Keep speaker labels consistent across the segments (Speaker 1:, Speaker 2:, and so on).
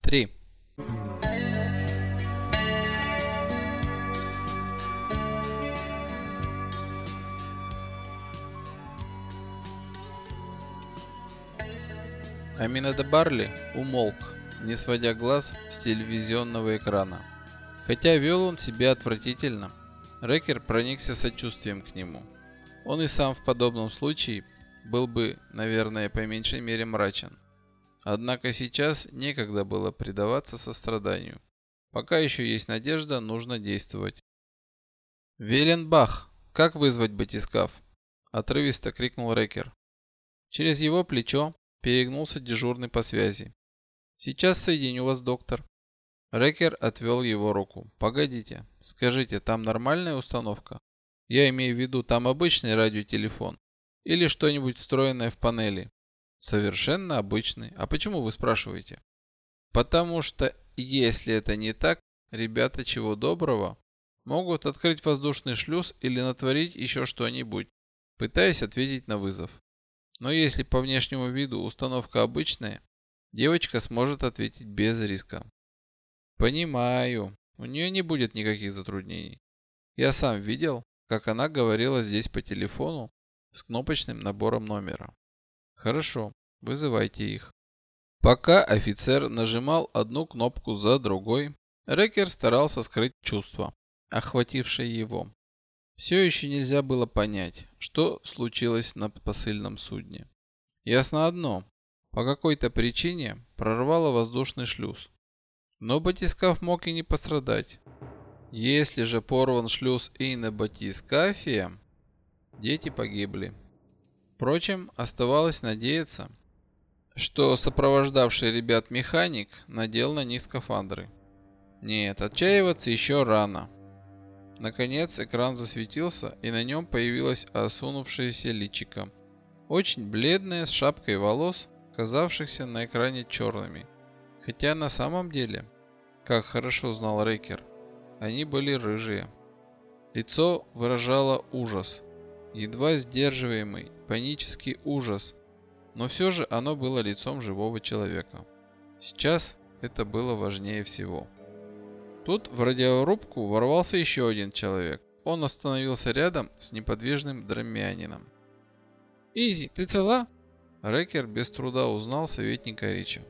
Speaker 1: 3. Аминадаб Барли умолк, не сводя глаз с телевизионного экрана. Хотя вел он себя отвратительно, Рекер проникся сочувствием к нему. Он и сам в подобном случае был бы, наверное, по меньшей мере мрачен. Однако сейчас некогда было предаваться состраданию. Пока еще есть надежда, нужно действовать. «Веленбах, как вызвать батискаф?» – отрывисто крикнул Рекер. Через его плечо перегнулся дежурный по связи. «Сейчас соединю вас, доктор». Рекер отвел его руку. «Погодите, скажите, там нормальная установка? Я имею в виду, там обычный радиотелефон или что-нибудь встроенное в панели?» «Совершенно обычный. А почему вы спрашиваете?» «Потому что, если это не так, ребята чего доброго могут открыть воздушный шлюз или натворить еще что-нибудь, пытаясь ответить на вызов. Но если по внешнему виду установка обычная, девочка сможет ответить без риска». «Понимаю. У нее не будет никаких затруднений. Я сам видел, как она говорила здесь по телефону с кнопочным набором номера». «Хорошо, вызывайте их». Пока офицер нажимал одну кнопку за другой, Рекер старался скрыть чувства, охватившие его. Все еще нельзя было понять, что случилось на посыльном судне. Ясно одно: по какой-то причине прорвало воздушный шлюз. Но батискаф мог и не пострадать. Если же порван шлюз и на батискафе, дети погибли. Впрочем, оставалось надеяться, что сопровождавший ребят механик надел на них скафандры. Нет, отчаиваться еще рано. Наконец экран засветился, и на нем появилось осунувшееся личико. Очень бледное, с шапкой волос, казавшихся на экране черными. Хотя на самом деле, как хорошо знал Рекер, они были рыжие. Лицо выражало ужас, едва сдерживаемый панический ужас, но все же оно было лицом живого человека. Сейчас это было важнее всего. Тут в радиорубку ворвался еще один человек. Он остановился рядом с неподвижным дромянином. «Изи, ты цела?» Рекер без труда узнал советника Рича.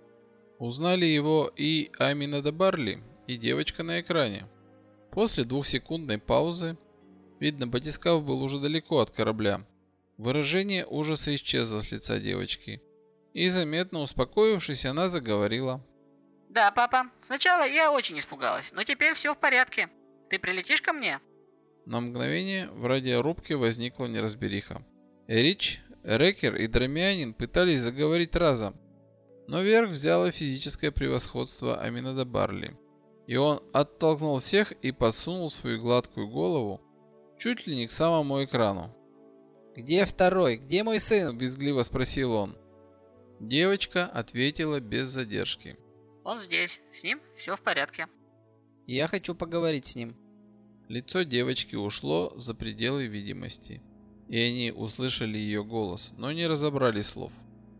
Speaker 1: Узнали его и Аминадаб Барли, и девочка на экране. После двухсекундной паузы, видно, батискаф был уже далеко от корабля, выражение ужаса исчезло с лица девочки, и заметно успокоившись, она заговорила.
Speaker 2: «Да, папа. Сначала я очень испугалась, но теперь все в порядке. Ты прилетишь ко мне?»
Speaker 1: На мгновение в радиорубке возникла неразбериха. Рич, Рекер и Дромянин пытались заговорить разом, но верх взяло физическое превосходство Аминадаб Барли, и он оттолкнул всех и подсунул свою гладкую голову чуть ли не к самому экрану. «Где второй? Где мой сын?» – визгливо спросил он. Девочка ответила без задержки.
Speaker 2: «Он здесь. С ним все в порядке».
Speaker 3: «Я хочу поговорить с ним».
Speaker 1: Лицо девочки ушло за пределы видимости, и они услышали ее голос, но не разобрали слов.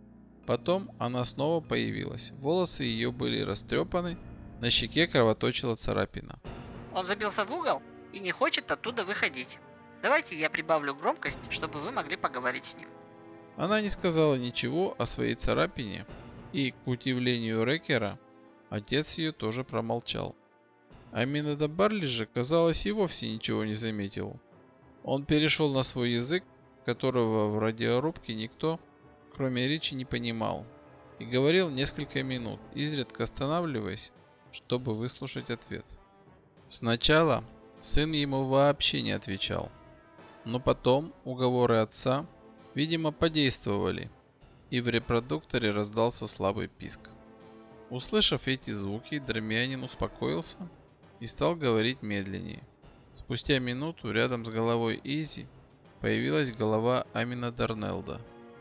Speaker 1: Потом она снова появилась. Волосы ее были растрепаны, на щеке кровоточила царапина.
Speaker 2: «Он забился в угол и не хочет оттуда выходить. Давайте я прибавлю громкость, чтобы вы могли поговорить с ним».
Speaker 1: Она не сказала ничего о своей царапине, и, к удивлению Рекера, отец ее тоже промолчал. Аминадаб Барли же, казалось, и вовсе ничего не заметил. Он перешел на свой язык, которого в радиорубке никто, кроме Ричи, не понимал, и говорил несколько минут, изредка останавливаясь, чтобы выслушать ответ. Сначала сын ему вообще не отвечал, но потом уговоры отца, видимо, подействовали, и в репродукторе раздался слабый писк. Услышав эти звуки, Дромянин успокоился и стал говорить медленнее. Спустя минуту рядом с головой Изи появилась голова Амина Дарнелда.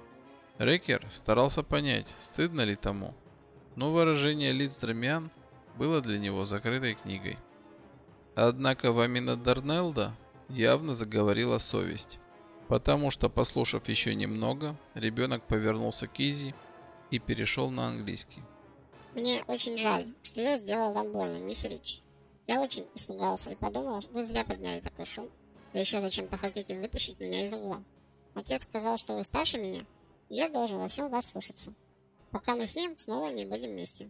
Speaker 1: Рекер старался понять, стыдно ли тому, но выражение лиц Дромян было для него закрытой книгой. Однако в Амина Дарнелда явно заговорила совесть, потому что, послушав еще немного, ребенок повернулся к Изи и перешел на английский.
Speaker 4: Мне очень жаль, что я сделал вам больно, мисс Рич. Я очень испугался и подумал, что вы зря подняли такой шум. Да еще зачем-то хотите вытащить меня из угла. Отец сказал, что вы старше меня, и я должен во всем вас слушаться, пока мы с ним снова не будем вместе.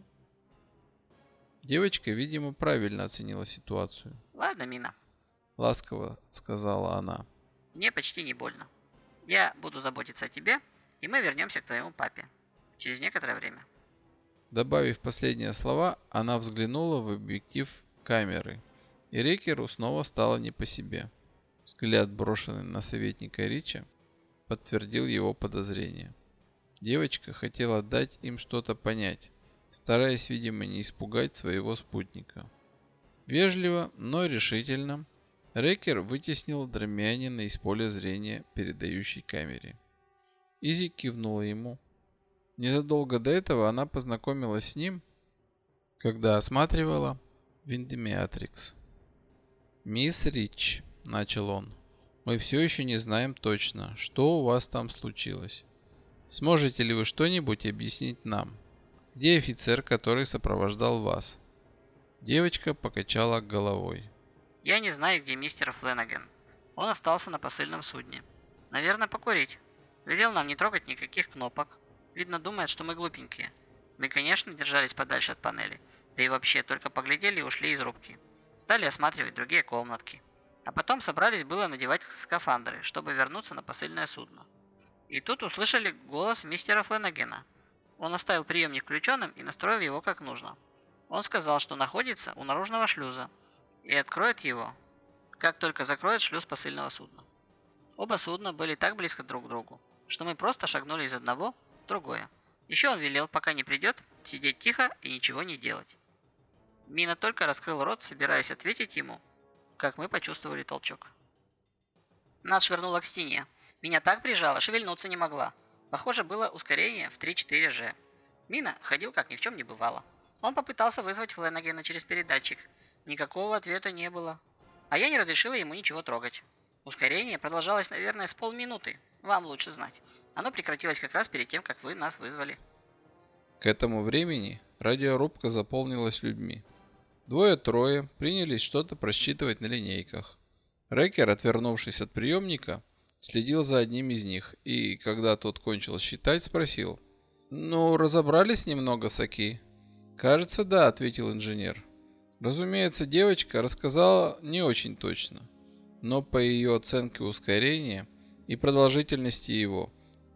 Speaker 1: Девочка, видимо, правильно оценила ситуацию.
Speaker 2: Ладно, Мина,
Speaker 1: Ласково сказала она.
Speaker 2: мне почти не больно. Я буду заботиться о тебе, и мы вернемся к твоему папе. Через некоторое время.
Speaker 1: Добавив последние слова, она взглянула в объектив камеры, и Рекеру снова стало не по себе. Взгляд, брошенный на советника Рича, подтвердил его подозрения. Девочка хотела дать им что-то понять, стараясь, видимо, не испугать своего спутника. Вежливо, но решительно Рекер вытеснил Драмянина из поля зрения передающей камере. Изи кивнула ему. Незадолго до этого она познакомилась с ним, когда осматривала Виндемиатрикс. «Мисс Рич», — начал он, — «мы все еще не знаем точно, что у вас там случилось. Сможете ли вы что-нибудь объяснить нам? Где офицер, который сопровождал вас?» Девочка покачала головой.
Speaker 2: Я не знаю, где мистер Фленаген. Он остался на посыльном судне. Наверное, покурить. Велел нам не трогать никаких кнопок. Видно, думает, что мы глупенькие. Мы, конечно, держались подальше от панели. Да и вообще, только поглядели и ушли из рубки. Стали осматривать другие комнатки. А потом собрались было надевать скафандры, чтобы вернуться на посыльное судно. И тут услышали голос мистера Фленагена. Он оставил приемник включенным и настроил его как нужно. Он сказал, что находится у наружного шлюза и откроет его, как только закроет шлюз посыльного судна. Оба судна были так близко друг к другу, что мы просто шагнули из одного в другое. Еще он велел, пока не придет, сидеть тихо и ничего не делать. Мина только раскрыл рот, собираясь ответить ему, как мы почувствовали толчок. Нас швырнуло к стене. Меня так прижало, шевельнуться не могла. Похоже, было ускорение в 3-4G. Мина ходил, как ни в чем не бывало. Он попытался вызвать Фленагена через передатчик. Никакого ответа не было. А я не разрешила ему ничего трогать. Ускорение продолжалось, наверное, с полминуты. Вам лучше знать. Оно прекратилось как раз перед тем, как вы нас вызвали.
Speaker 1: К этому времени радиорубка заполнилась людьми. Двое-трое принялись что-то просчитывать на линейках. Рекер, отвернувшись от приемника, следил за одним из них и, когда тот кончил считать, спросил: «Ну, разобрались немного, Саки?» «Кажется, да», — ответил инженер. Разумеется, девочка рассказала не очень точно, но по ее оценке ускорения и продолжительности его,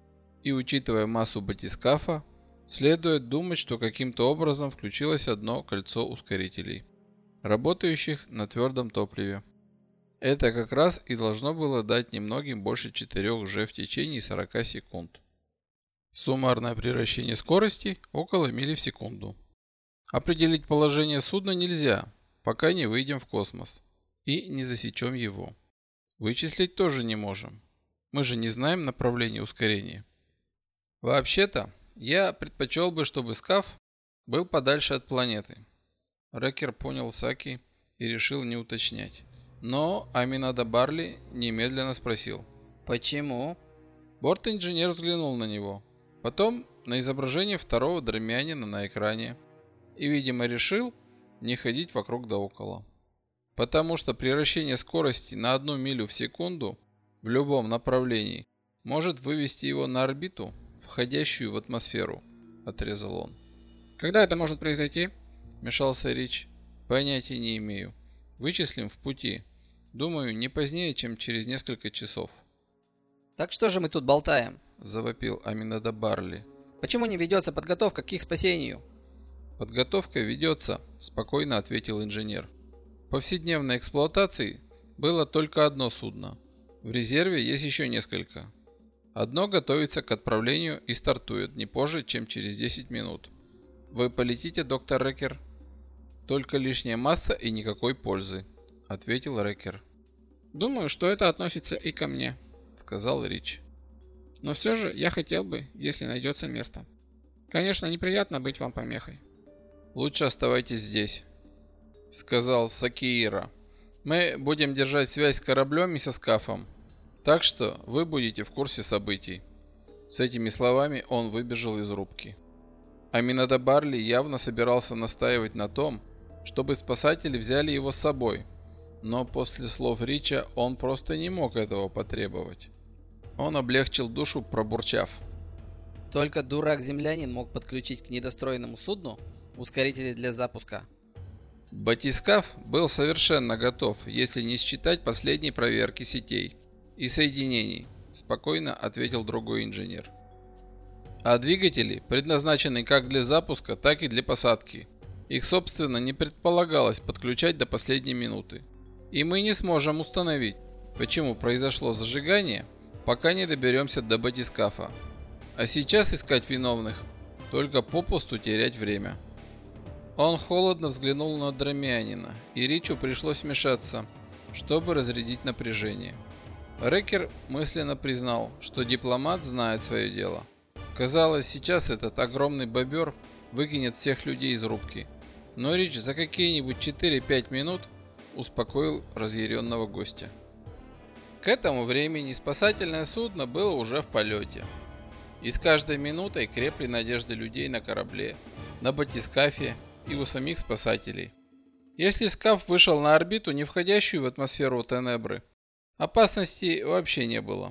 Speaker 1: и учитывая массу батискафа, следует думать, что каким-то образом включилось одно кольцо ускорителей, работающих на твердом топливе. Это как раз и должно было дать немногим больше 4G в течение 40 секунд. Суммарное превращение скорости около мили в секунду. Определить положение судна нельзя, пока не выйдем в космос и не засечем его. Вычислить тоже не можем. Мы же не знаем направление ускорения. Вообще-то, я предпочел бы, чтобы скаф был подальше от планеты. Рекер понял Саки и решил не уточнять. Но Аминада Барли немедленно спросил:
Speaker 3: Почему?
Speaker 1: Борт-инженер взглянул на него, потом на изображение второго драмянина на экране и, видимо, решил не ходить вокруг да около. Потому что превращение скорости на 1 милю в секунду в любом направлении может вывести его на орбиту, входящую в атмосферу, отрезал он. Когда это может произойти? Вмешался Рич. Понятия не имею. Вычислим в пути. Думаю, не позднее, чем через несколько часов.
Speaker 3: Так что же мы тут болтаем?
Speaker 1: Завопил Аминада Барли.
Speaker 3: Почему не ведется подготовка к их спасению?
Speaker 1: Подготовка ведется, спокойно ответил инженер. В повседневной эксплуатации было только одно судно. В резерве есть еще несколько. Одно готовится к отправлению и стартует не позже, чем через 10 минут. Вы полетите, доктор Рекер? Только лишняя масса и никакой пользы, ответил Рекер. Думаю, что это относится и ко мне, сказал Рич. Но все же я хотел бы, если найдется место. Конечно, неприятно быть вам помехой. Лучше оставайтесь здесь, сказал Сакиира. Мы будем держать связь с кораблем и со скафом, так что вы будете в курсе событий. С этими словами он выбежал из рубки. Аминада Барли явно собирался настаивать на том, чтобы спасатели взяли его с собой, но после слов Рича он просто не мог этого потребовать. Он облегчил душу, пробурчав:
Speaker 3: Только дурак-землянин мог подключить к недостроенному судну ускорители для запуска.
Speaker 1: Батискаф был совершенно готов, если не считать последней проверки сетей и соединений, спокойно ответил другой инженер. А двигатели предназначены как для запуска, так и для посадки. Их, собственно, не предполагалось подключать до последней минуты. И мы не сможем установить, почему произошло зажигание, пока не доберемся до батискафа. А сейчас искать виновных, только попусту терять время. Он холодно взглянул на Драмианина, и Ричу пришлось вмешаться, чтобы разрядить напряжение. Рекер мысленно признал, что дипломат знает свое дело. Казалось, сейчас этот огромный бобер выкинет всех людей из рубки. Но Рич за какие-нибудь 4-5 минут успокоил разъяренного гостя. К этому времени спасательное судно было уже в полете. И с каждой минутой крепли надежды людей на корабле, на батискафе и у самих спасателей. Если скаф вышел на орбиту, не входящую в атмосферу Тенебры, опасности вообще не было.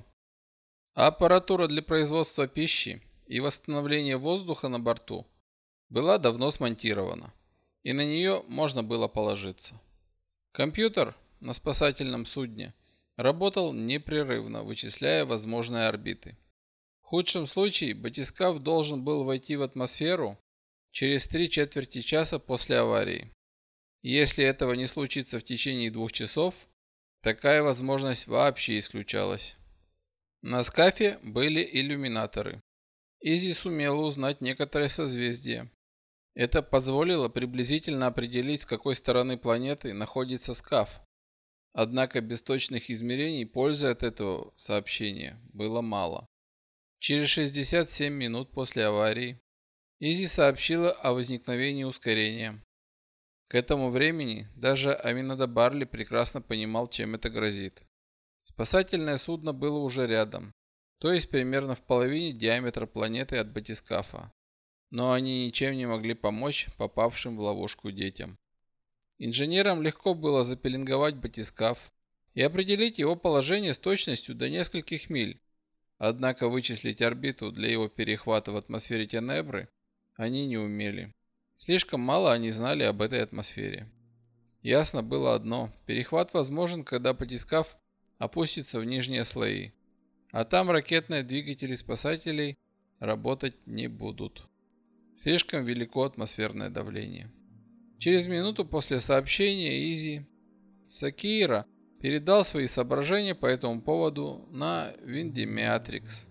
Speaker 1: А аппаратура для производства пищи и восстановления воздуха на борту была давно смонтирована, и на нее можно было положиться. Компьютер на спасательном судне работал непрерывно, вычисляя возможные орбиты. В худшем случае батискаф должен был войти в атмосферу через 3/4 часа после аварии. Если этого не случится в течение 2 часов, такая возможность вообще исключалась. На скафе были иллюминаторы. Изи сумела узнать некоторые созвездия. Это позволило приблизительно определить, с какой стороны планеты находится скаф. Однако без точных измерений пользы от этого сообщения было мало. Через 67 минут после аварии Изи сообщила о возникновении ускорения. К этому времени даже Аминада Барли прекрасно понимал, чем это грозит. Спасательное судно было уже рядом, то есть примерно в половине диаметра планеты от батискафа. Но они ничем не могли помочь попавшим в ловушку детям. Инженерам легко было запеленговать батискаф и определить его положение с точностью до нескольких миль. Однако вычислить орбиту для его перехвата в атмосфере Тенебры они не умели. Слишком мало они знали об этой атмосфере. Ясно было одно: перехват возможен, когда батискаф опустится в нижние слои, а там ракетные двигатели спасателей работать не будут. Слишком велико атмосферное давление. Через минуту после сообщения Изи Сакира передал свои соображения по этому поводу на Виндимиатрикс.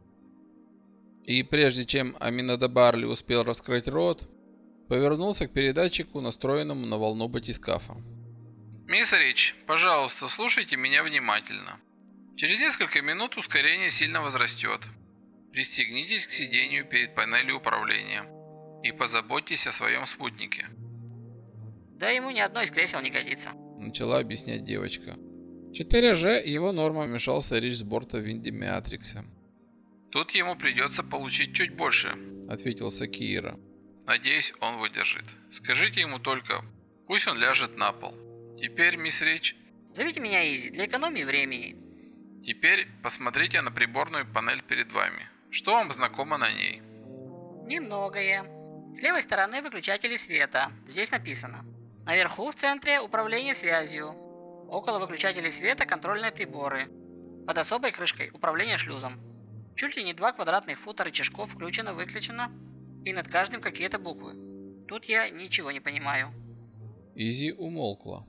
Speaker 1: И прежде чем Аминада Барли успел раскрыть рот, повернулся к передатчику, настроенному на волну батискафа. «Мисс Рич, пожалуйста, слушайте меня внимательно. Через несколько минут ускорение сильно возрастет. Пристегнитесь к сидению перед панелью управления и позаботьтесь о своем спутнике».
Speaker 2: Да ему ни одно из кресел не годится.
Speaker 1: Начала объяснять девочка. 4G его норма, вмешался Рич с борта Виндимиатрикса. «Тут ему придется получить чуть больше», — ответил Сакира. «Надеюсь, он выдержит. Скажите ему только, пусть он ляжет на пол. Теперь, мисс Рич...»
Speaker 2: Зовите меня Изи, для экономии времени.
Speaker 1: «Теперь посмотрите на приборную панель перед вами. Что вам знакомо на ней?»
Speaker 2: Немногое. С левой стороны выключатели света. Здесь написано. Наверху в центре управление связью. Около выключателей света контрольные приборы. Под особой крышкой управление шлюзом. Чуть ли не 2 квадратных фута рычажков включено-выключено. И над каждым какие-то буквы. Тут я ничего не понимаю.
Speaker 1: Изи умолкла.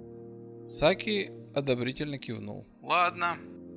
Speaker 1: Саки одобрительно кивнул. «Ладно.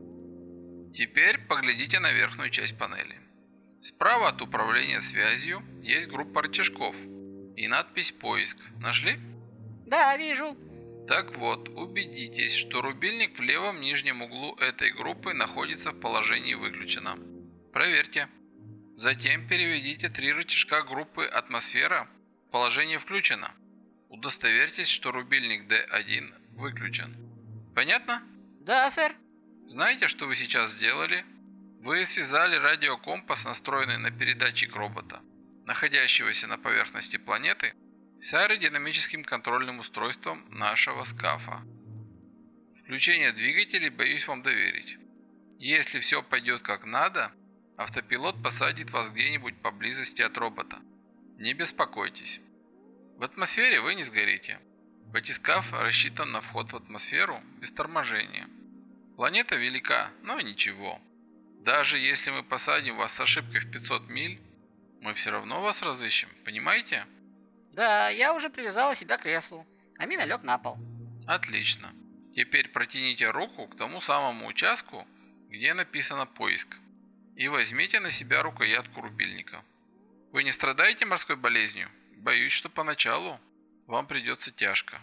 Speaker 1: Теперь поглядите на верхнюю часть панели. Справа от управления связью есть группа рычажков и надпись «Поиск». Нашли?»
Speaker 2: Да, вижу.
Speaker 1: Так вот, убедитесь, что рубильник в левом нижнем углу этой группы находится в положении «Выключено». Проверьте. Затем переведите 3 рычажка группы «Атмосфера» в положение «Включено». Удостоверьтесь, что рубильник D1 выключен. Понятно?
Speaker 2: Да, сэр.
Speaker 1: Знаете, что вы сейчас сделали? Вы связали радиокомпас, настроенный на передатчик робота. находящегося на поверхности планеты, с аэродинамическим контрольным устройством нашего скафа. Включение двигателей боюсь вам доверить. Если все пойдет как надо, автопилот посадит вас где-нибудь поблизости от робота. Не беспокойтесь. В атмосфере вы не сгорите. Батискаф рассчитан на вход в атмосферу без торможения. Планета велика, но ничего. Даже если мы посадим вас с ошибкой в 500 миль, мы все равно вас разыщем, понимаете?
Speaker 2: Да, я уже привязала себя к креслу. Амина лег на пол.
Speaker 1: Отлично. Теперь протяните руку к тому самому участку, где написано «Поиск», и возьмите на себя рукоятку рубильника. Вы не страдаете морской болезнью? Боюсь, что поначалу вам придется тяжко.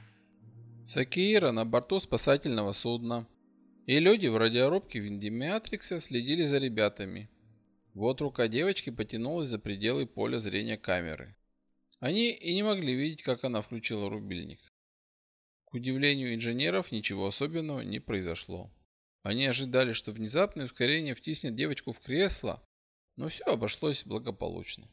Speaker 1: Сакиира на борту спасательного судна, и люди в радиорубке Виндимиатрикса следили за ребятами. Вот рука девочки потянулась за пределы поля зрения камеры. Они и не могли видеть, как она включила рубильник. К удивлению инженеров, ничего особенного не произошло. Они ожидали, что внезапное ускорение втиснет девочку в кресло, но все обошлось благополучно.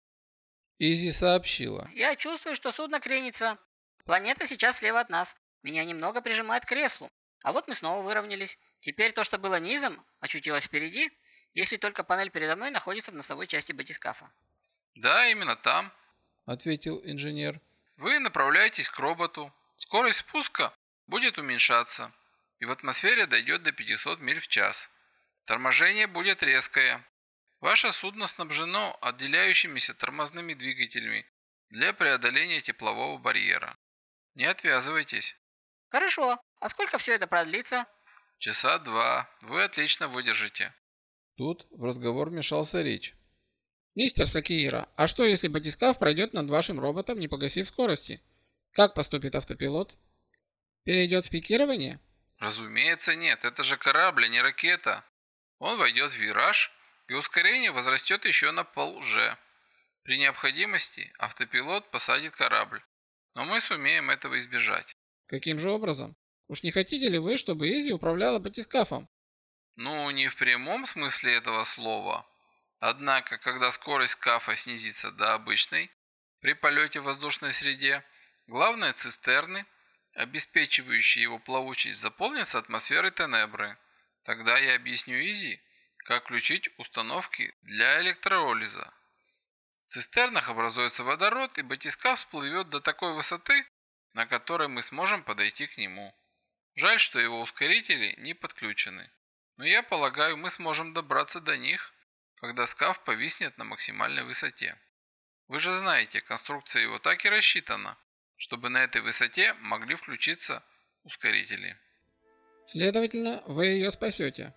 Speaker 1: Изи сообщила.
Speaker 2: Я чувствую, что судно кренится. Планета сейчас слева от нас. Меня немного прижимает к креслу. А вот мы снова выровнялись. Теперь то, что было низом, очутилось впереди, если только панель передо мной находится в носовой части батискафа.
Speaker 1: Да, именно там, ответил инженер. Вы направляетесь к роботу. Скорость спуска будет уменьшаться, и в атмосфере дойдет до 500 миль в час. Торможение будет резкое. Ваше судно снабжено отделяющимися тормозными двигателями для преодоления теплового барьера. Не отвязывайтесь.
Speaker 2: Хорошо. А сколько все это продлится?
Speaker 1: Часа 2. Вы отлично выдержите. Тут в разговор вмешался Рич.
Speaker 5: Мистер Сакиира, а что если батискаф пройдет над вашим роботом, не погасив скорости? Как поступит автопилот? Перейдет в пикирование?
Speaker 1: Разумеется, нет. Это же корабль, а не ракета. Он войдет в вираж, и ускорение возрастет еще на пол-G. При необходимости автопилот посадит корабль, но мы сумеем этого избежать.
Speaker 5: Каким же образом? Уж не хотите ли вы, чтобы Изи управляла батискафом?
Speaker 1: Ну, не в прямом смысле этого слова. Однако, когда скорость скафа снизится до обычной, при полете в воздушной среде, главные цистерны, обеспечивающие его плавучесть, заполнятся атмосферой Тенебры. Тогда я объясню Изи, как включить установки для электролиза. В цистернах образуется водород, и батискаф всплывет до такой высоты, на которой мы сможем подойти к нему. Жаль, что его ускорители не подключены. Но я полагаю, мы сможем добраться до них, когда скаф повиснет на максимальной высоте. Вы же знаете, конструкция его так и рассчитана, чтобы на этой высоте могли включиться ускорители.
Speaker 5: Следовательно, вы ее спасете.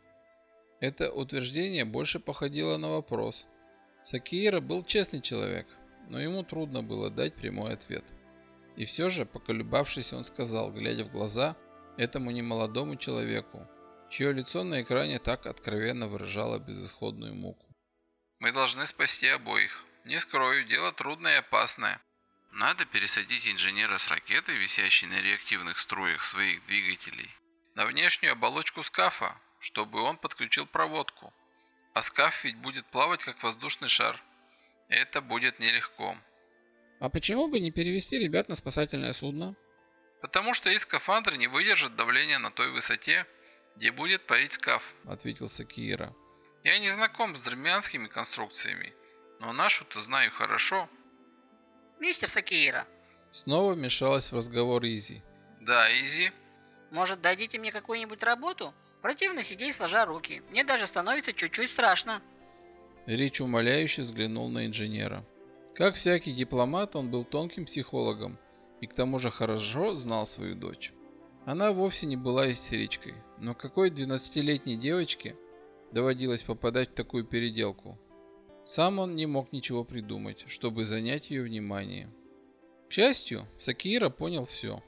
Speaker 1: Это утверждение больше походило на вопрос. Сакиира был честный человек, но ему трудно было дать прямой ответ. И все же, поколебавшись, он сказал, глядя в глаза этому немолодому человеку, чье лицо на экране так откровенно выражало безысходную муку. Мы должны спасти обоих. Не скрою, дело трудное и опасное. Надо пересадить инженера с ракеты, висящей на реактивных струях своих двигателей, на внешнюю оболочку скафа, чтобы он подключил проводку. А скаф ведь будет плавать как воздушный шар. Это будет нелегко.
Speaker 5: А почему бы не перевести ребят на спасательное судно?
Speaker 1: Потому что их скафандры не выдержат давления на той высоте, где будет парить скаф, ответил Сакиира. Я не знаком с драмианскими конструкциями, но нашу-то знаю хорошо.
Speaker 2: Мистер Сакиира.
Speaker 1: Снова вмешалась в разговор Изи. Да, Изи.
Speaker 2: Может, дадите мне какую-нибудь работу? Противно сидеть сложа руки. Мне даже становится чуть-чуть страшно.
Speaker 1: Рич умоляюще взглянул на инженера. Как всякий дипломат, он был тонким психологом и к тому же хорошо знал свою дочь. Она вовсе не была истеричкой, но какой 12-летней девочке доводилось попадать в такую переделку? Сам он не мог ничего придумать, чтобы занять ее внимание. К счастью, Сакиира понял все.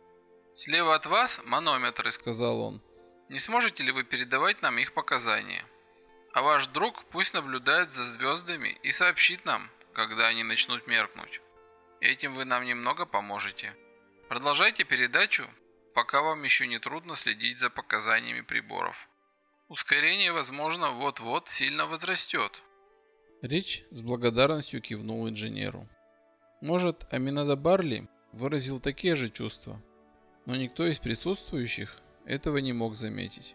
Speaker 1: «Слева от вас манометры», — сказал он. «Не сможете ли вы передавать нам их показания? А ваш друг пусть наблюдает за звездами и сообщит нам, когда они начнут меркнуть. Этим вы нам немного поможете. Продолжайте передачу, пока вам еще не трудно следить за показаниями приборов. Ускорение, возможно, вот-вот сильно возрастет». Рич с благодарностью кивнул инженеру. Может, Аминада Барли выразил такие же чувства, но никто из присутствующих этого не мог заметить.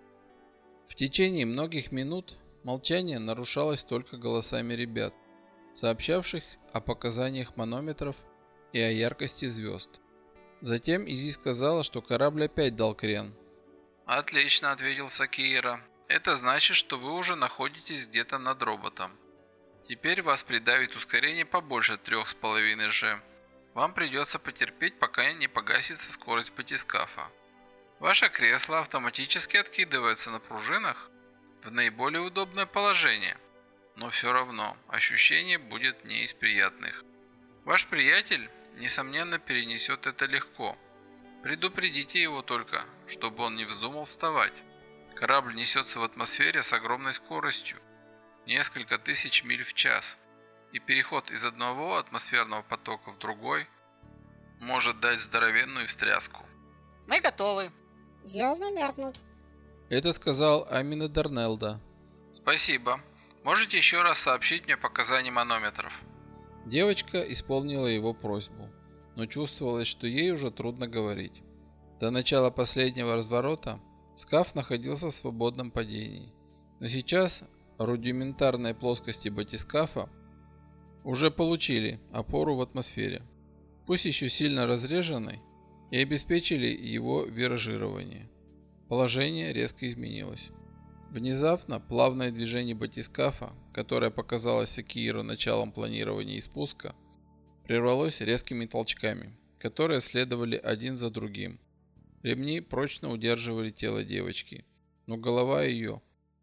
Speaker 1: В течение многих минут молчание нарушалось только голосами ребят, сообщавших о показаниях манометров и о яркости звезд. Затем Изи сказала, что корабль опять дал крен. «Отлично», — ответил Сакиира. «Это значит, что вы уже находитесь где-то над роботом. Теперь вас придавит ускорение побольше 3,5 G. Вам придется потерпеть, пока не погасится скорость батискафа. Ваше кресло автоматически откидывается на пружинах в наиболее удобное положение, но все равно ощущение будет не из приятных. Ваш приятель, несомненно, перенесет это легко. Предупредите его только, чтобы он не вздумал вставать. Корабль несется в атмосфере с огромной скоростью, несколько тысяч миль в час, и переход из одного атмосферного потока в другой может дать здоровенную встряску».
Speaker 2: Мы готовы.
Speaker 4: Звезды меркнут.
Speaker 1: Это сказал Амина Дарнелда. «Спасибо. Можете еще раз сообщить мне показания манометров?» Девочка исполнила его просьбу, но чувствовалось, что ей уже трудно говорить. До начала последнего разворота скаф находился в свободном падении, но сейчас рудиментарные плоскости батискафа уже получили опору в атмосфере, пусть еще сильно разреженной, и обеспечили его виражирование. Положение резко изменилось. Внезапно плавное движение батискафа, которое показалось Сакииру началом планирования и спуска, прервалось резкими толчками, которые следовали один за другим. Ремни прочно удерживали тело девочки, но голова ее,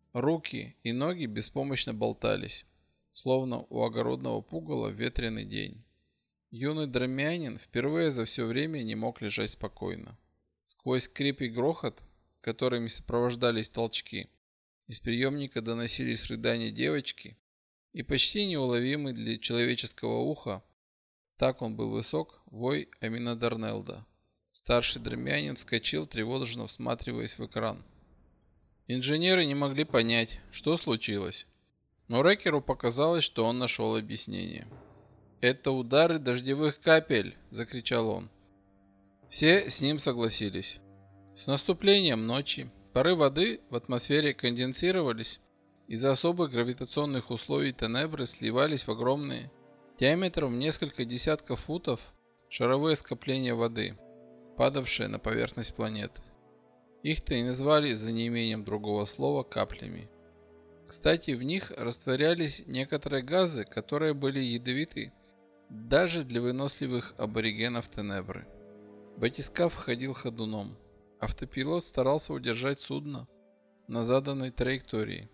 Speaker 1: руки и ноги беспомощно болтались, словно у огородного пугала в ветреный день. Юный драмянин впервые за все время не мог лежать спокойно. Сквозь скрип и грохот, которыми сопровождались толчки, из приемника доносились рыдания девочки и почти неуловимый для человеческого уха, так он был высок, вой Амина Дарнелда. Старший драмянин вскочил, тревожно всматриваясь в экран. Инженеры не могли понять, что случилось, но Рекеру показалось, что он нашел объяснение. «Это удары дождевых капель!» – закричал он. Все с ним согласились. С наступлением ночи пары воды в атмосфере конденсировались, из-за особых гравитационных условий Тенебры сливались в огромные, диаметром в несколько десятков футов, шаровые скопления воды, падавшие на поверхность планеты. Их-то и назвали, за неимением другого слова, каплями. Кстати, в них растворялись некоторые газы, которые были ядовиты даже для выносливых аборигенов Тенебры. Батискаф ходил ходуном. Автопилот старался удержать судно на заданной траектории.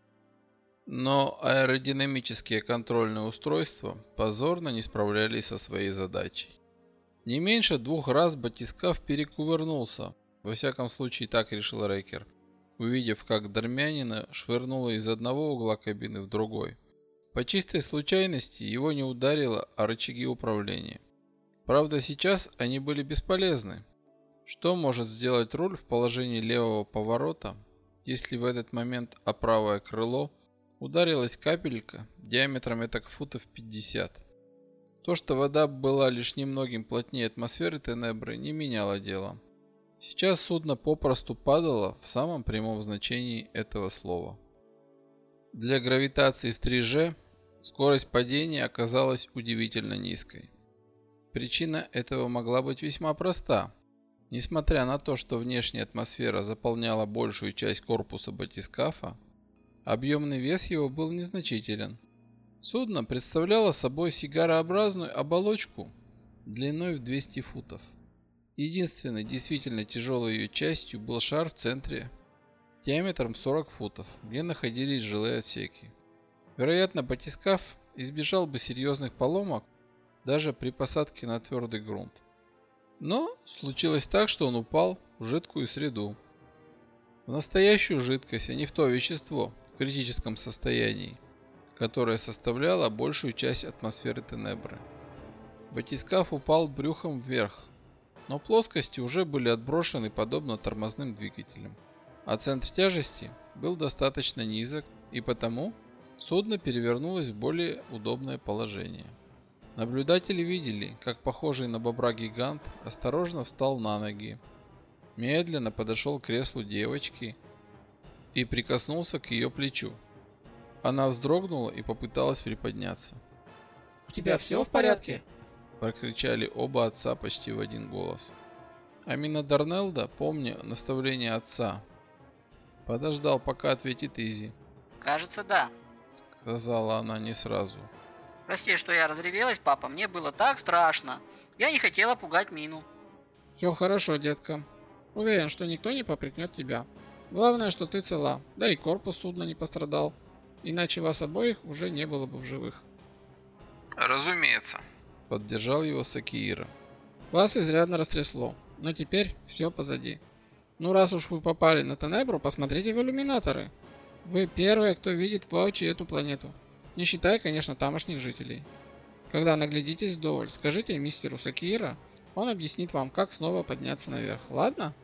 Speaker 1: Но аэродинамические контрольные устройства позорно не справлялись со своей задачей. Не меньше 2 раз батискаф перекувырнулся, во всяком случае так решил Рекер, увидев, как Дармянина швырнуло из одного угла кабины в другой. По чистой случайности его не ударило о рычаги управления. Правда, сейчас они были бесполезны. Что может сделать руль в положении левого поворота, если в этот момент о правое крыло ударилась капелька диаметром этак футов 50? То, что вода была лишь немногим плотнее атмосферы Тенебры, не меняло дело. Сейчас судно попросту падало в самом прямом значении этого слова. Для гравитации в 3G скорость падения оказалась удивительно низкой. Причина этого могла быть весьма проста. Несмотря на то, что внешняя атмосфера заполняла большую часть корпуса батискафа, объемный вес его был незначителен. Судно представляло собой сигарообразную оболочку длиной в 200 футов. Единственной действительно тяжелой ее частью был шар в центре, диаметром 40 футов, где находились жилые отсеки. Вероятно, батискаф избежал бы серьезных поломок даже при посадке на твердый грунт. Но случилось так, что он упал в жидкую среду. В настоящую жидкость, а не в то вещество в критическом состоянии, которое составляло большую часть атмосферы Тенебры. Батискаф упал брюхом вверх, но плоскости уже были отброшены подобно тормозным двигателям, а центр тяжести был достаточно низок, и потому Судно перевернулось в более удобное положение. Наблюдатели видели, как похожий на бобра гигант осторожно встал на ноги, медленно подошел к креслу девочки и прикоснулся к ее плечу. Она вздрогнула и попыталась приподняться.
Speaker 5: «У тебя все в порядке?»
Speaker 1: Прокричали оба отца почти в один голос. Амина Дарнелда, помня наставление отца, подождал, пока ответит Изи.
Speaker 2: Кажется, да.
Speaker 1: Сказала она не сразу.
Speaker 2: Прости, что я разревелась, папа. Мне было так страшно. Я не хотела пугать Мину.
Speaker 5: «Все хорошо, детка. Уверен, что никто не попрекнет тебя. Главное, что ты цела, да и корпус судна не пострадал. Иначе вас обоих уже не было бы в живых».
Speaker 1: «Разумеется», — поддержал его Сакиира.
Speaker 5: «Вас изрядно растрясло, но теперь все позади. Ну раз уж вы попали на Тенебру, посмотрите в иллюминаторы. Вы первые, кто видит воочию эту планету. Не считая, конечно, тамошних жителей. Когда наглядитесь вдоволь, скажите мистеру Сакиира, он объяснит вам, как снова подняться наверх. Ладно?»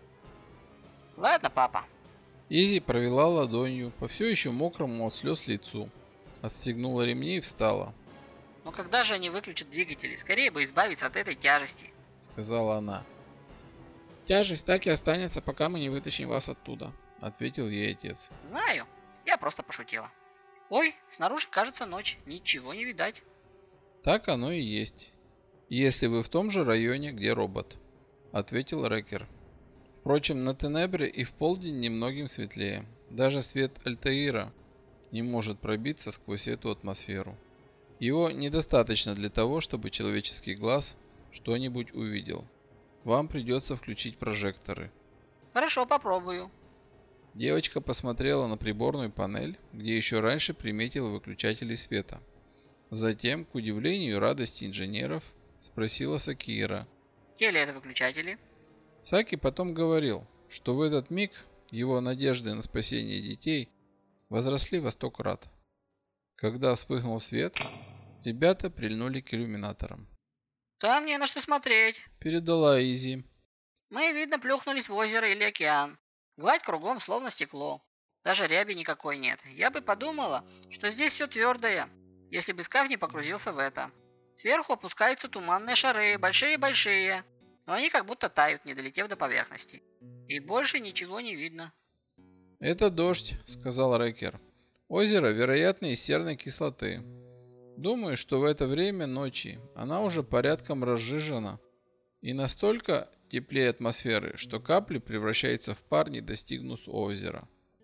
Speaker 2: Ладно, папа.
Speaker 1: Изи провела ладонью по все еще мокрому от слез лицу, отстегнула ремни и встала.
Speaker 2: Но когда же они выключат двигатели? Скорее бы избавиться от этой тяжести.
Speaker 1: Сказала она.
Speaker 5: «Тяжесть так и останется, пока мы не вытащим вас оттуда», —
Speaker 1: ответил ей отец.
Speaker 2: Знаю. Я просто пошутила. Ой, снаружи кажется ночь. Ничего не видать.
Speaker 1: Так оно и есть. Если вы в том же районе, где робот, ответил Рекер. Впрочем, на Тенебре и в полдень немногим светлее. Даже свет Альтаира не может пробиться сквозь эту атмосферу. Его недостаточно для того, чтобы человеческий глаз что-нибудь увидел. Вам придется включить прожекторы.
Speaker 2: Хорошо, попробую.
Speaker 1: Девочка посмотрела на приборную панель, где еще раньше приметила выключатели света. Затем, к удивлению и радости инженеров, спросила Сакиира.
Speaker 2: Те ли это выключатели?
Speaker 1: Саки потом говорил, что в этот миг его надежды на спасение детей возросли во 100 крат. Когда вспыхнул свет, ребята прильнули к иллюминаторам.
Speaker 2: Там не на что смотреть.
Speaker 1: Передала Изи.
Speaker 2: Мы, видно, плюхнулись в озеро или океан. Гладь кругом словно стекло. Даже ряби никакой нет. Я бы подумала, что здесь все твердое, если бы скаф не погрузился в это. Сверху опускаются туманные шары, большие-большие, но они как будто тают, не долетев до поверхности. И больше ничего не видно.
Speaker 1: «Это дождь», — сказал Рекер. «Озеро, вероятно, из серной кислоты. Думаю, что в это время ночи она уже порядком разжижена и настолько теплее атмосферы, что капли превращаются в пар, не достигнув озера.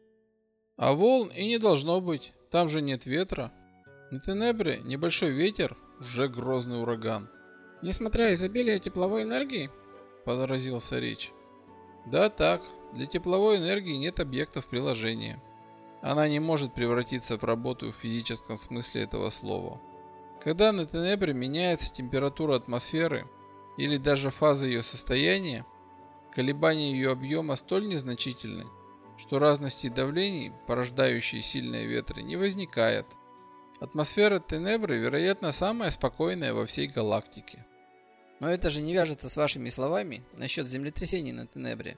Speaker 1: А волн и не должно быть, там же нет ветра. На Тенебре небольшой ветер, уже грозный ураган».
Speaker 5: «Несмотря изобилие тепловой энергии?»
Speaker 1: — подразился Рич. «Да так, для тепловой энергии нет объектов приложения. Она не может превратиться в работу в физическом смысле этого слова. Когда на Тенебре меняется температура атмосферы или даже фаза ее состояния, колебания ее объема столь незначительны, что разности давлений, порождающие сильные ветры, не возникает. Атмосфера Тенебры, вероятно, самая спокойная во всей галактике».
Speaker 3: Но это же не вяжется с вашими словами насчет землетрясений на Тенебре.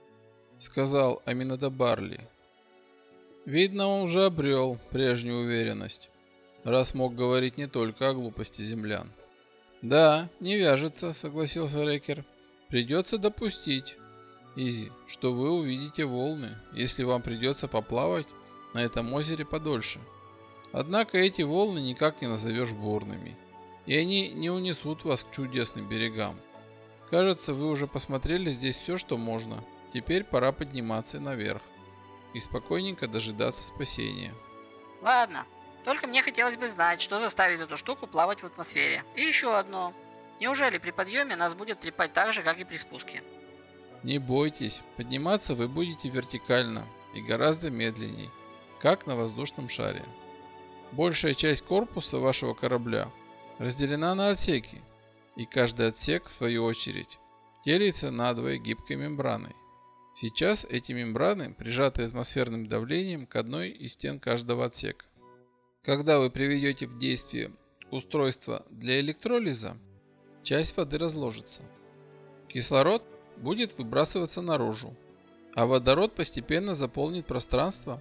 Speaker 1: Сказал Аминадабарли. Видно, он уже обрел прежнюю уверенность, раз мог говорить не только о глупости землян. «Да, не вяжется», — согласился Рекер. «Придется допустить, Изи, что вы увидите волны, если вам придется поплавать на этом озере подольше. Однако эти волны никак не назовешь бурными, и они не унесут вас к чудесным берегам. Кажется, вы уже посмотрели здесь все, что можно. Теперь пора подниматься наверх и спокойненько дожидаться спасения».
Speaker 2: Ладно, только мне хотелось бы знать, что заставит эту штуку плавать в атмосфере. И еще одно. Неужели при подъеме нас будет трепать так же, как и при спуске?
Speaker 1: Не бойтесь, подниматься вы будете вертикально и гораздо медленней, как на воздушном шаре. Большая часть корпуса вашего корабля разделена на отсеки, и каждый отсек, в свою очередь, делится надвое гибкой мембраной. Сейчас эти мембраны прижаты атмосферным давлением к одной из стен каждого отсека. Когда вы приведете в действие устройство для электролиза, часть воды разложится. Кислород будет выбрасываться наружу, а водород постепенно заполнит пространство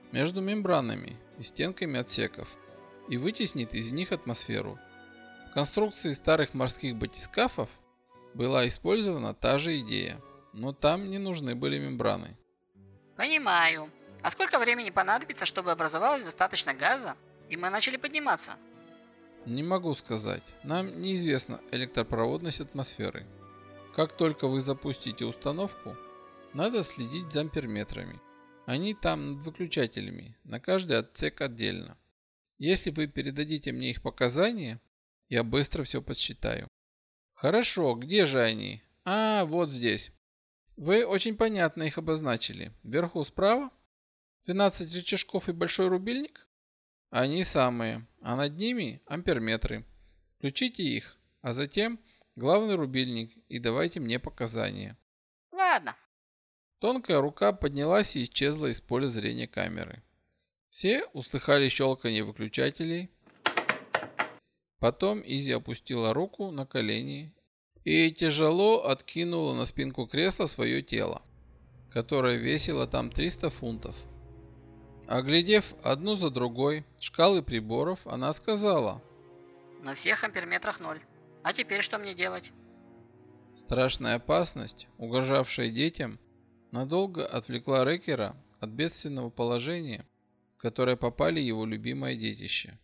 Speaker 1: между мембранами и стенками отсеков и вытеснит из них атмосферу. В конструкции старых морских батискафов была использована та же идея, но там не нужны были мембраны.
Speaker 2: Понимаю. А сколько времени понадобится, чтобы образовалось достаточно газа, и мы начали подниматься?
Speaker 1: Не могу сказать. Нам неизвестна электропроводность атмосферы. Как только вы запустите установку, надо следить за амперметрами. Они там над выключателями, на каждый отсек отдельно. Если вы передадите мне их показания, я быстро все подсчитаю. Хорошо, где же они? А, вот здесь. Вы очень понятно их обозначили. Вверху справа 12 рычажков и большой рубильник? Они самые, а над ними амперметры. Включите их, а затем главный рубильник и давайте мне показания.
Speaker 2: Ладно.
Speaker 1: Тонкая рука поднялась и исчезла из поля зрения камеры. Все услыхали щелканье выключателей. Потом Изи опустила руку на колени и тяжело откинула на спинку кресла свое тело, которое весило там 300 фунтов. Оглядев одну за другой шкалы приборов, она сказала:
Speaker 2: На всех амперметрах 0. А теперь что мне делать?
Speaker 1: Страшная опасность, угрожавшая детям, надолго отвлекла Рекера от бедственного положения, в которое попали его любимое детище.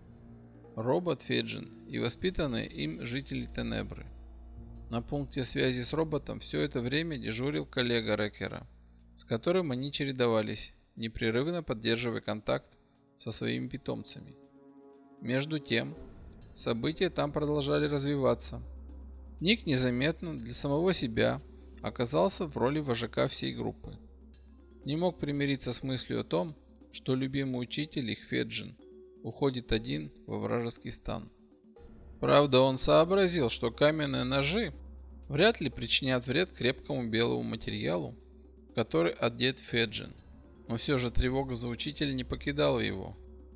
Speaker 1: Робот Феджин и воспитанные им жители Тенебры. На пункте связи с роботом все это время дежурил коллега Рекера, с которым они чередовались, непрерывно поддерживая контакт со своими питомцами. Между тем, события там продолжали развиваться. Ник незаметно для самого себя оказался в роли вожака всей группы. Не мог примириться с мыслью о том, что любимый учитель их Феджин уходит один во вражеский стан. Правда, он сообразил, что каменные ножи вряд ли причинят вред крепкому белому материалу, в который одет Феджин. Но все же тревога за учителя не покидала его.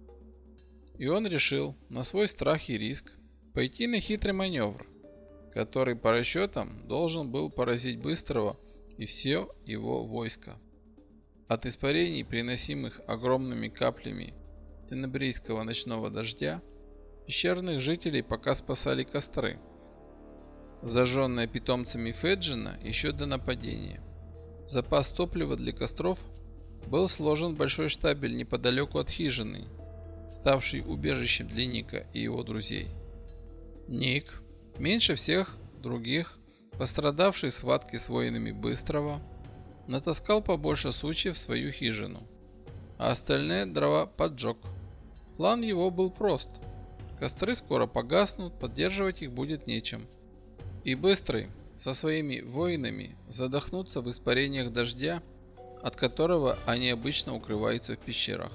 Speaker 1: И он решил на свой страх и риск пойти на хитрый маневр, который по расчетам должен был поразить Быстрого и все его войско. От испарений, приносимых огромными каплями тенебрийского ночного дождя, пещерных жителей пока спасали костры, зажженные питомцами Феджина еще до нападения. Запас топлива для костров был сложен в большой штабель неподалеку от хижины, ставший убежищем для Ника и его друзей. Ник, меньше всех других, пострадавший в схватке с воинами Быстрого, натаскал побольше сучьев в свою хижину, а остальные дрова поджег. План его был прост. Костры скоро погаснут, поддерживать их будет нечем. И Быстрый со своими воинами задохнутся в испарениях дождя, от которого они обычно укрываются в пещерах.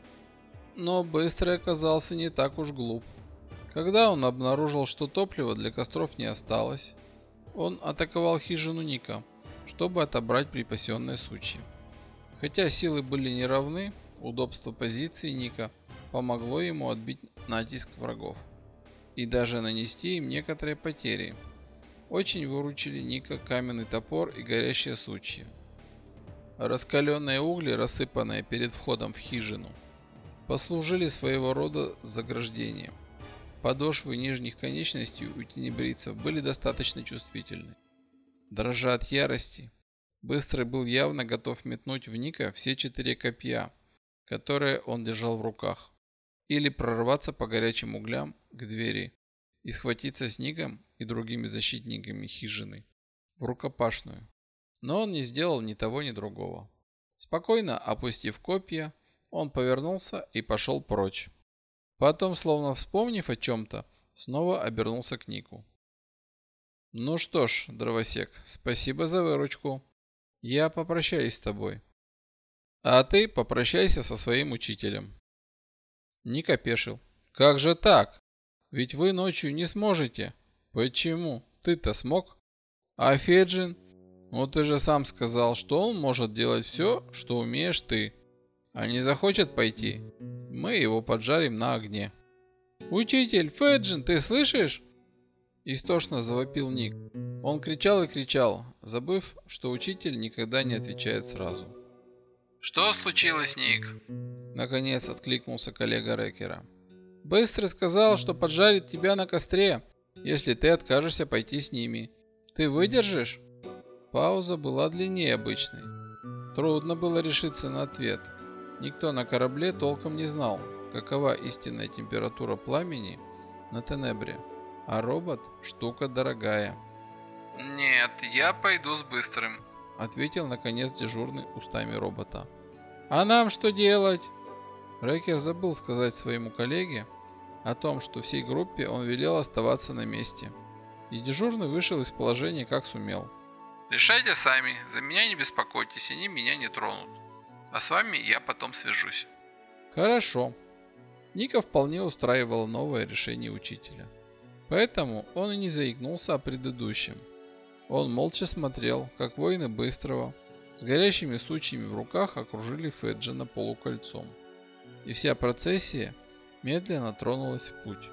Speaker 1: Но Быстрый оказался не так уж глуп. Когда он обнаружил, что топлива для костров не осталось, он атаковал хижину Ника, чтобы отобрать припасенные сучья. Хотя силы были неравны, удобство позиции Ника помогло ему отбить натиск врагов и даже нанести им некоторые потери. Очень выручили Ника каменный топор и горящие сучья. Раскаленные угли, рассыпанные перед входом в хижину, послужили своего рода заграждением. Подошвы нижних конечностей у тенебрийцев были достаточно чувствительны. Дрожа от ярости, Быстрый был явно готов метнуть в Ника все 4 копья, которые он держал в руках, или прорваться по горячим углям к двери и схватиться с Ником и другими защитниками хижины в рукопашную. Но он не сделал ни того, ни другого. Спокойно опустив копья, он повернулся и пошел прочь. Потом, словно вспомнив о чем-то, снова обернулся к Нику. «Ну что ж, дровосек, спасибо за выручку. Я попрощаюсь с тобой. А ты попрощайся со своим учителем». Ник опешил. «Как же так? Ведь вы ночью не сможете». «Почему? Ты-то смог?» «А Феджин? Ну ты же сам сказал, что он может делать все, что умеешь ты. А не захочет пойти, мы его поджарим на огне». «Учитель, Феджин, ты слышишь?» Истошно завопил Ник. Он кричал и кричал, забыв, что учитель никогда не отвечает сразу. «Что случилось, Ник?» Наконец откликнулся коллега Рекера. Быстрый сказал, что поджарит тебя на костре, если ты откажешься пойти с ними. Ты выдержишь? Пауза была длиннее обычной. Трудно было решиться на ответ. Никто на корабле толком не знал, какова истинная температура пламени на Тенебре, а робот – штука дорогая. «Нет, я пойду с Быстрым», – ответил наконец дежурный устами робота. «А нам что делать?» Рекер забыл сказать своему коллеге о том, что всей группе он велел оставаться на месте. И дежурный вышел из положения как сумел. «Решайте сами, за меня не беспокойтесь, они меня не тронут. А с вами я потом свяжусь». «Хорошо». Ника вполне устраивало новое решение учителя. Поэтому он и не заикнулся о предыдущем. Он молча смотрел, как воины Быстрого с горящими сучьями в руках окружили Феджина полукольцом. И вся процессия медленно тронулась в путь.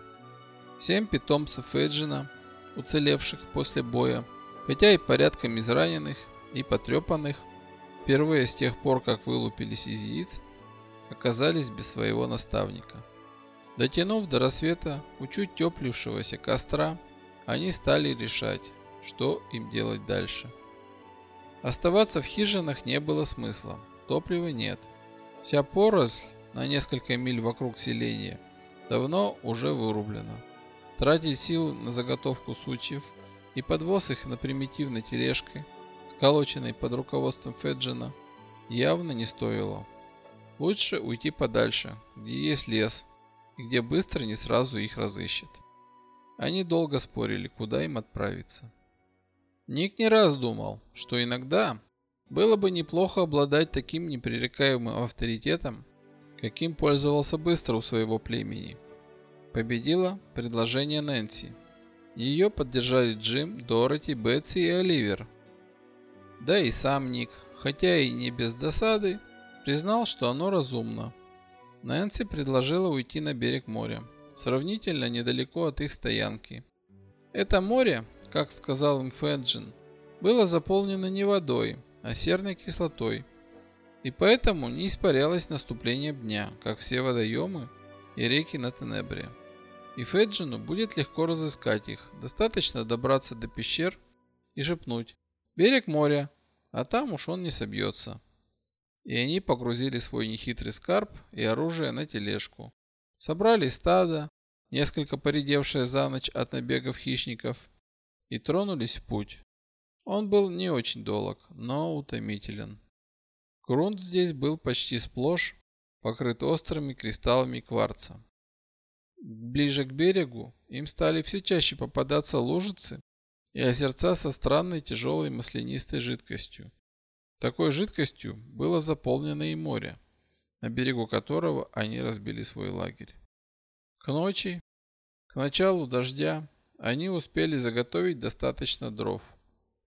Speaker 1: 7 питомцев Феджина, уцелевших после боя, хотя и порядком израненных и потрепанных, впервые с тех пор, как вылупились из яиц, оказались без своего наставника. Дотянув до рассвета у чуть теплившегося костра, они стали решать, что им делать дальше. Оставаться в хижинах не было смысла, топлива нет. Вся поросль на несколько миль вокруг селения давно уже вырублена. Тратить силы на заготовку сучьев и подвоз их на примитивной тележке, сколоченной под руководством Феджина, явно не стоило. Лучше уйти подальше, где есть лес, и где быстро не сразу их разыщет. Они долго спорили, куда им отправиться. Ник не раз думал, что иногда было бы неплохо обладать таким непререкаемым авторитетом, каким пользовался Быстро у своего племени. Победило предложение Нэнси. Ее поддержали Джим, Дороти, Бетси и Оливер. Да и сам Ник, хотя и не без досады, признал, что оно разумно. Нэнси предложила уйти на берег моря, сравнительно недалеко от их стоянки. Это море, как сказал им Феджин, было заполнено не водой, а серной кислотой, и поэтому не испарялось наступлением дня, как все водоемы и реки на Тенебре. И Феджину будет легко разыскать их, достаточно добраться до пещер и шепнуть «Берег моря», а там уж он не собьется. И они погрузили свой нехитрый скарб и оружие на тележку. Собрали стадо, несколько поредевшее за ночь от набегов хищников, и тронулись в путь. Он был не очень долг, но утомителен. Грунт здесь был почти сплошь покрыт острыми кристаллами кварца. Ближе к берегу им стали все чаще попадаться лужицы и озерца со странной тяжелой маслянистой жидкостью. Такой жидкостью было заполнено и море, на берегу которого они разбили свой лагерь. К ночи, к началу дождя, они успели заготовить достаточно дров,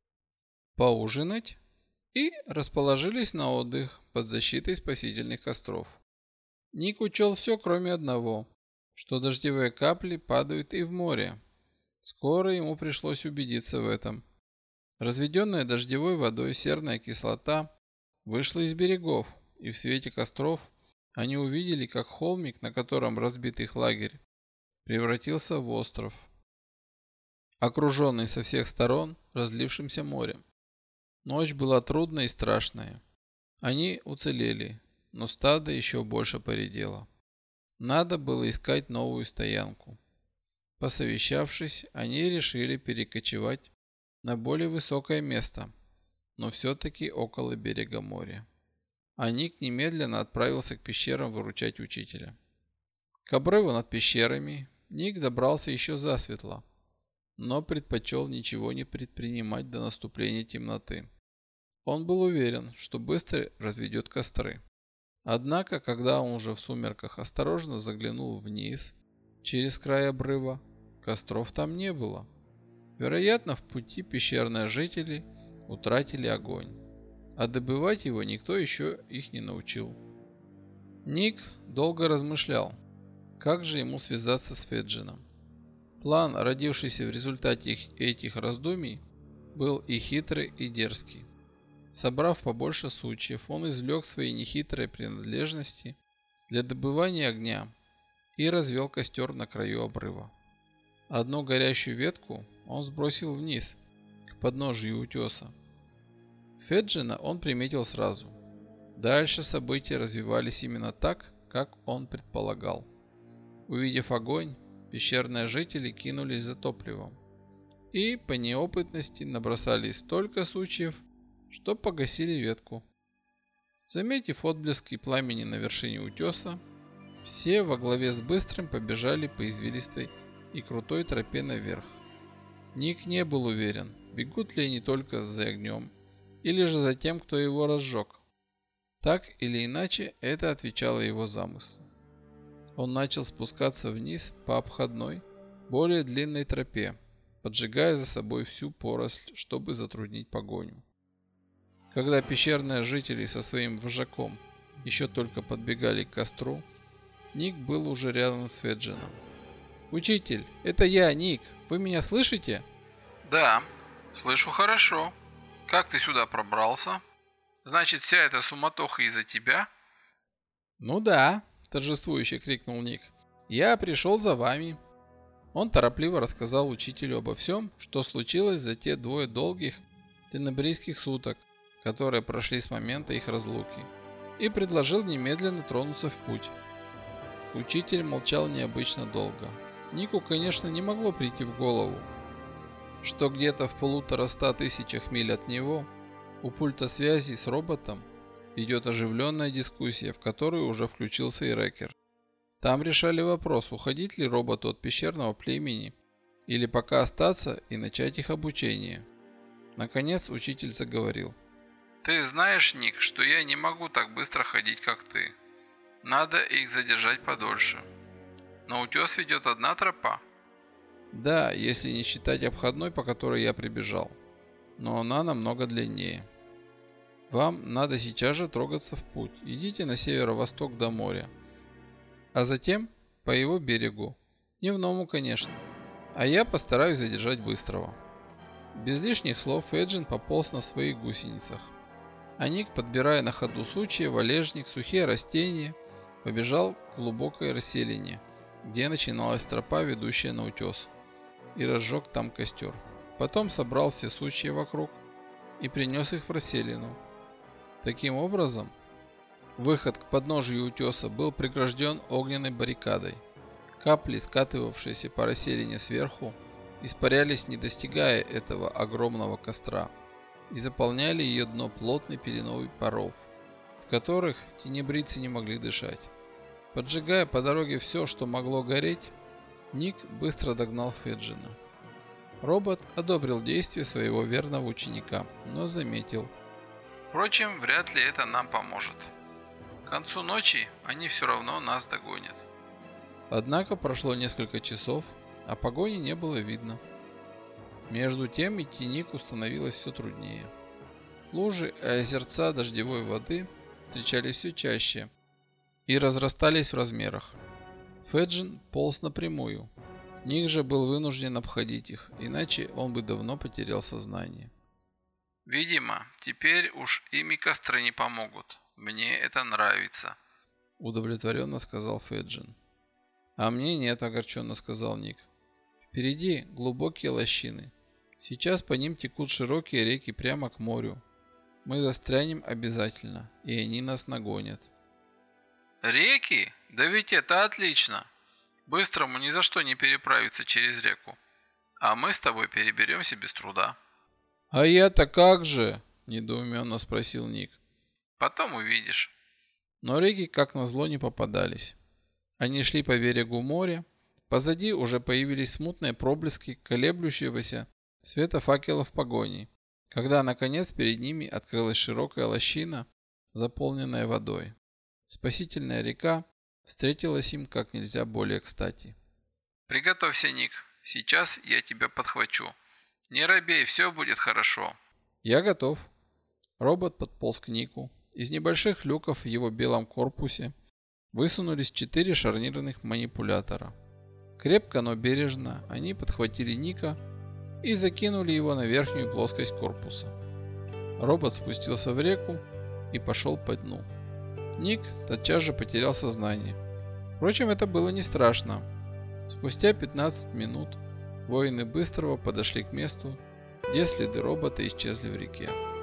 Speaker 1: поужинать и расположились на отдых под защитой спасительных костров. Ник учел все, кроме одного, что дождевые капли падают и в море. Скоро ему пришлось убедиться в этом. Разведенная дождевой водой серная кислота вышла из берегов, и в свете костров они увидели, как холмик, на котором разбит их лагерь, превратился в остров, окруженный со всех сторон разлившимся морем. Ночь была трудная и страшная. Они уцелели, но стадо еще больше поредело. Надо было искать новую стоянку. Посовещавшись, они решили перекочевать на более высокое место, но все-таки около берега моря. А Ник немедленно отправился к пещерам выручать учителя. К обрыву над пещерами Ник добрался еще засветло, но предпочел ничего не предпринимать до наступления темноты. Он был уверен, что быстро разведет костры. Однако, когда он уже в сумерках осторожно заглянул вниз, через край обрыва, костров там не было. Вероятно, в пути пещерные жители утратили огонь, а добывать его никто еще их не научил. Ник долго размышлял, как же ему связаться с Феджином. План, родившийся в результате этих раздумий, был и хитрый, и дерзкий. Собрав побольше сучьев, он извлек свои нехитрые принадлежности для добывания огня и развел костер на краю обрыва. Одну горящую ветку он сбросил вниз, к подножию утеса. Феджина он приметил сразу. Дальше события развивались именно так, как он предполагал. Увидев огонь, пещерные жители кинулись за топливом и по неопытности набросали столько сучьев, что погасили ветку. Заметив отблески пламени на вершине утеса, все во главе с Быстрым побежали по извилистой и крутой тропе наверх. Ник не был уверен, бегут ли они только за огнем или же за тем, кто его разжег. Так или иначе, это отвечало его замыслу. Он начал спускаться вниз по обходной, более длинной тропе, поджигая за собой всю поросль, чтобы затруднить погоню. Когда пещерные жители со своим вожаком еще только подбегали к костру, Ник был уже рядом с Феджином. «Учитель, это я, Ник. Вы меня слышите?»
Speaker 6: «Да, слышу хорошо. Как ты сюда пробрался? Значит, вся эта суматоха из-за тебя?»
Speaker 1: «Ну да», – торжествующе крикнул Ник. «Я пришел за вами». Он торопливо рассказал учителю обо всем, что случилось за те 2 долгих тенебрийских суток, которые прошли с момента их разлуки, и предложил немедленно тронуться в путь. Учитель молчал необычно долго. Нику, конечно, не могло прийти в голову, что где-то в 150 тысячах миль от него, у пульта связи с роботом, идет оживленная дискуссия, в которую уже включился и Рекер. Там решали вопрос, уходить ли роботу от пещерного племени, или пока остаться и начать их обучение. Наконец учитель заговорил.
Speaker 6: «Ты знаешь, Ник, что я не могу так быстро ходить, как ты. Надо их задержать подольше. На утес ведет одна тропа».
Speaker 1: «Да, если не считать обходной, по которой я прибежал. Но она намного длиннее. Вам надо сейчас же трогаться в путь. Идите на северо-восток до моря. А затем по его берегу. Дневному, конечно. А я постараюсь задержать Быстрого». Без лишних слов Феджин пополз на своих гусеницах. А Ник, подбирая на ходу сучья, валежник, сухие растения, побежал в глубокое расселение, где начиналась тропа, ведущая на утес, и разжег там костер. Потом собрал все сучья вокруг и принес их в расселину. Таким образом, выход к подножию утеса был прегражден огненной баррикадой. Капли, скатывавшиеся по расселине сверху, испарялись, не достигая этого огромного костра, и заполняли ее дно плотной пеленой паров, в которых тенебрийцы не могли дышать. Поджигая по дороге все, что могло гореть, Ник быстро догнал Феджина. Робот одобрил действия своего верного ученика, но заметил.
Speaker 6: «Впрочем, вряд ли это нам поможет. К концу ночи они все равно нас догонят».
Speaker 1: Однако прошло несколько часов, а погони не было видно. Между тем идти Нику становилось все труднее. Лужи и озерца дождевой воды встречались все чаще и разрастались в размерах. Феджин полз напрямую. Ник же был вынужден обходить их, иначе он бы давно потерял сознание.
Speaker 6: «Видимо, теперь уж ими костры не помогут. Мне это нравится»,
Speaker 1: — удовлетворенно сказал Феджин. «А мне нет», — огорченно сказал Ник. «Впереди глубокие лощины. Сейчас по ним текут широкие реки прямо к морю. Мы застрянем обязательно, и они нас нагонят».
Speaker 6: «Реки? Да ведь это отлично! Быстрому ни за что не переправиться через реку. А мы с тобой переберемся без труда».
Speaker 1: «А я-то как же?» – недоуменно спросил Ник.
Speaker 6: «Потом увидишь».
Speaker 1: Но реки, как назло, не попадались. Они шли по берегу моря. Позади уже появились смутные проблески колеблющегося света факелов погони, когда, наконец, перед ними открылась широкая лощина, заполненная водой. Спасительная река встретилась им как нельзя более кстати.
Speaker 6: «Приготовься, Ник. Сейчас я тебя подхвачу. Не робей, все будет хорошо».
Speaker 1: «Я готов». Робот подполз к Нику. Из небольших люков в его белом корпусе высунулись 4 шарнирных манипулятора. Крепко, но бережно они подхватили Ника и закинули его на верхнюю плоскость корпуса. Робот спустился в реку и пошел по дну. Ник тотчас же потерял сознание. Впрочем, это было не страшно. Спустя 15 минут воины Быстрого подошли к месту, где следы робота исчезли в реке.